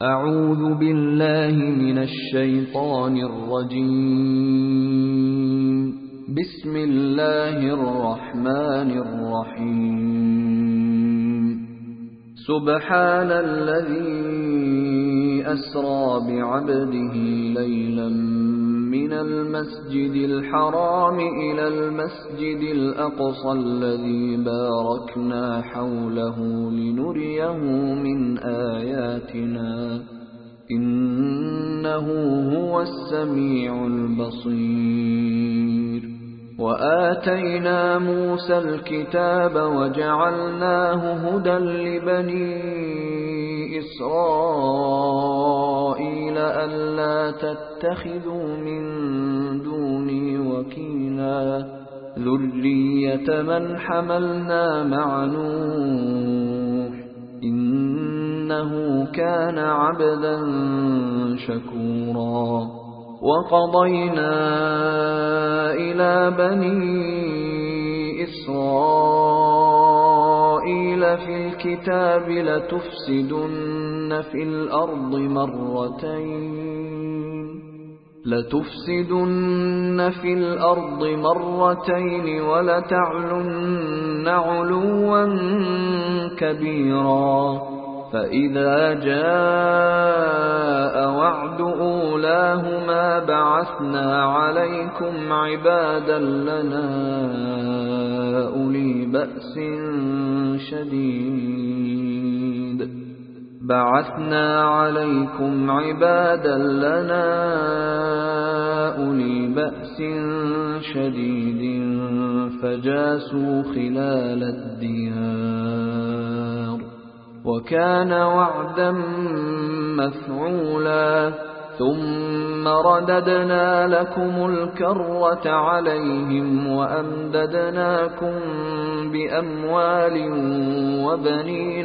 أعوذ بالله من الشيطان الرجيم. بسم الله الرحمن الرحيم. سبحان الذي أسرى بعبده ليلا من المسجد الحرام إلى المسجد الأقصى الذي باركنا حوله لنريه من آياتنا إنه هو السميع البصير. وآتينا موسى الكتاب وجعلناه هدى لبني إسرائيل ألا تتخذوا من دوني وكيلا ذرية من حملنا مع نوح إنه كان عبدا شكورا. وقضينا إلى بني إسرائيل في الكتاب لتفسدن في الأرض مرتين ولتعلن علوا كبيرا. فإذا جاء وعد أولاهما بعثنا عليكم عبادا لنا أولي بأس شديد فجاسوا خلال الديار وكان وعدا مفعولا. ثم رددنا لكم الكرة عليهم وأمددناكم بأموال وبنين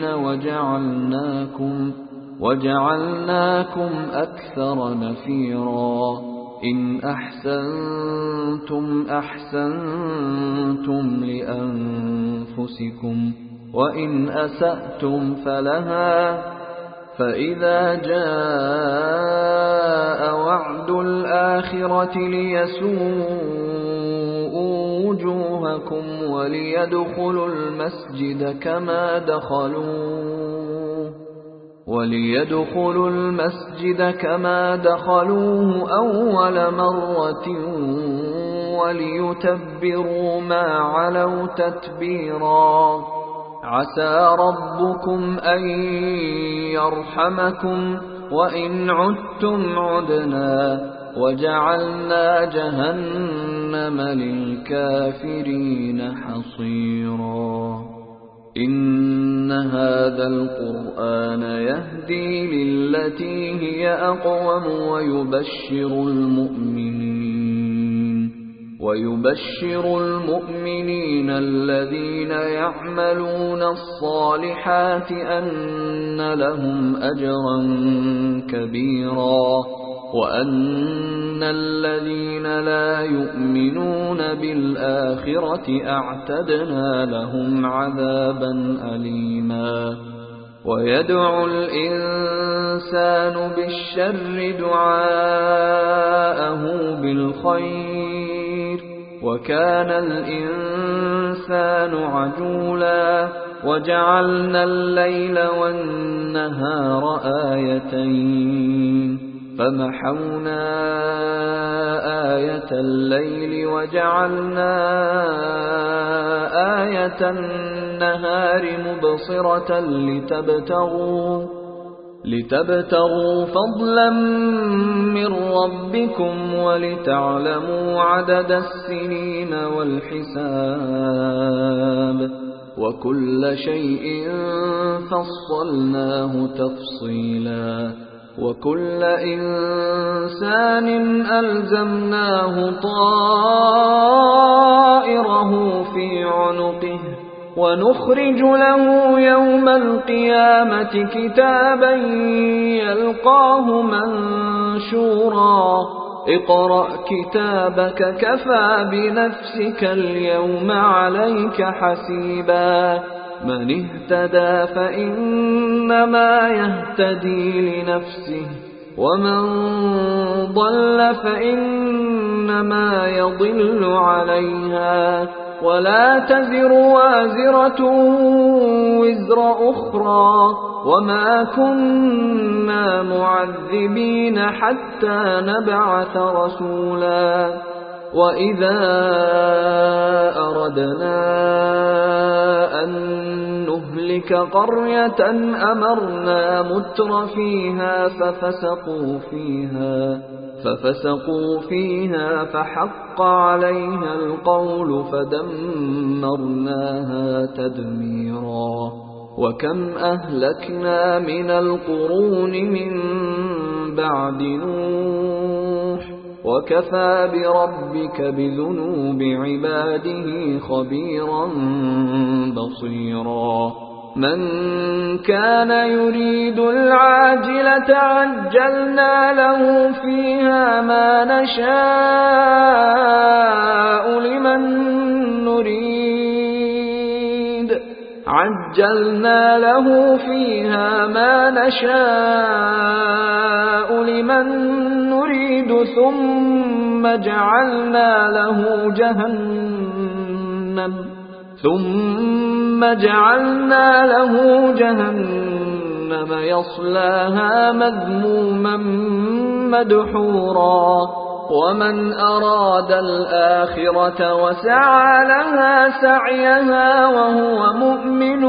وجعلناكم أكثر نفيرا. إن أحسنتم أحسنتم لأنفسكم وإن أسأتم فلها. فإذا جاء وعد الآخرة ليسوءوا وجوهكم وليدخلوا المسجد كما دخلوه أول مرة وليتبروا ما علوا تتبيرا. عسى ربكم أن يرحمكم وإن عدتم عدنا وجعلنا جهنم للكافرين حصيرا. إن هذا القرآن يهدي للتي هي أقوم ويبشر المؤمنين الذين يعملون الصالحات أن لهم أجرا كبيرا وأن الذين لا يؤمنون بالآخرة أعتدنا لهم عذابا أليما. ويدعو الإنسان بالشر دعاءه بالخير وكان الإنسان عجولا. وجعلنا الليل والنهار آيتين فمحونا آية الليل وجعلنا آية النهار مبصرة لتبتغوا فضلا من ربكم ولتعلموا عدد السنين والحساب وكل شيء فصلناه تفصيلا. وكل إنسان ألزمناه طائره في عنقه ونخرج له يوم القيامة كتابا يلقاه منشورا. اقرأ كتابك كفى بنفسك اليوم عليك حسيبا. من اهتدى فإنما يهتدي لنفسه ومن ضل فإنما يضل عليها ولا تزر وازرة وزر أخرى وما كنا معذبين حتى نبعث رسولا وإذا أردنا أن نهلك قرية أمرنا متر فيها ففسقوا فيها فحق عليها القول فدمرناها تدميرا وكم أهلكنا من القرون من بعد نوح وكفى بربك بذنوب عباده خبيرا بصيرا من كان يريد العاجلة عجلنا له فيها ما نشاء لمن نريد ثم جعلنا له جهنم يصلاها مذموما مدحورا ومن أراد الآخرة وسعى لها سعيها وهو مؤمن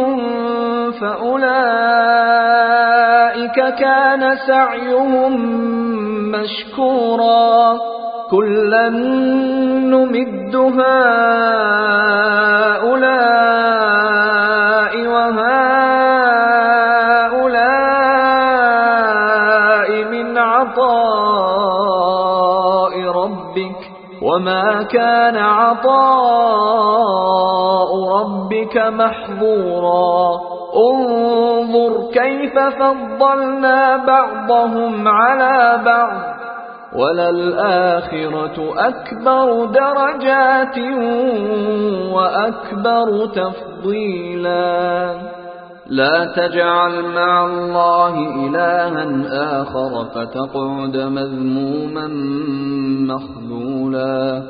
فأولئك كان سعيهم مشكورا كلا نمد هؤلاء وهؤلاء من عطاء ربك وما كان عطاء ربك محظورا انظر كيف فضلنا بعضهم على بعض وللآخرة أكبر درجات وأكبر تفضيلا لا تجعل مع الله إلها آخر فتقعد مذموما مخذولا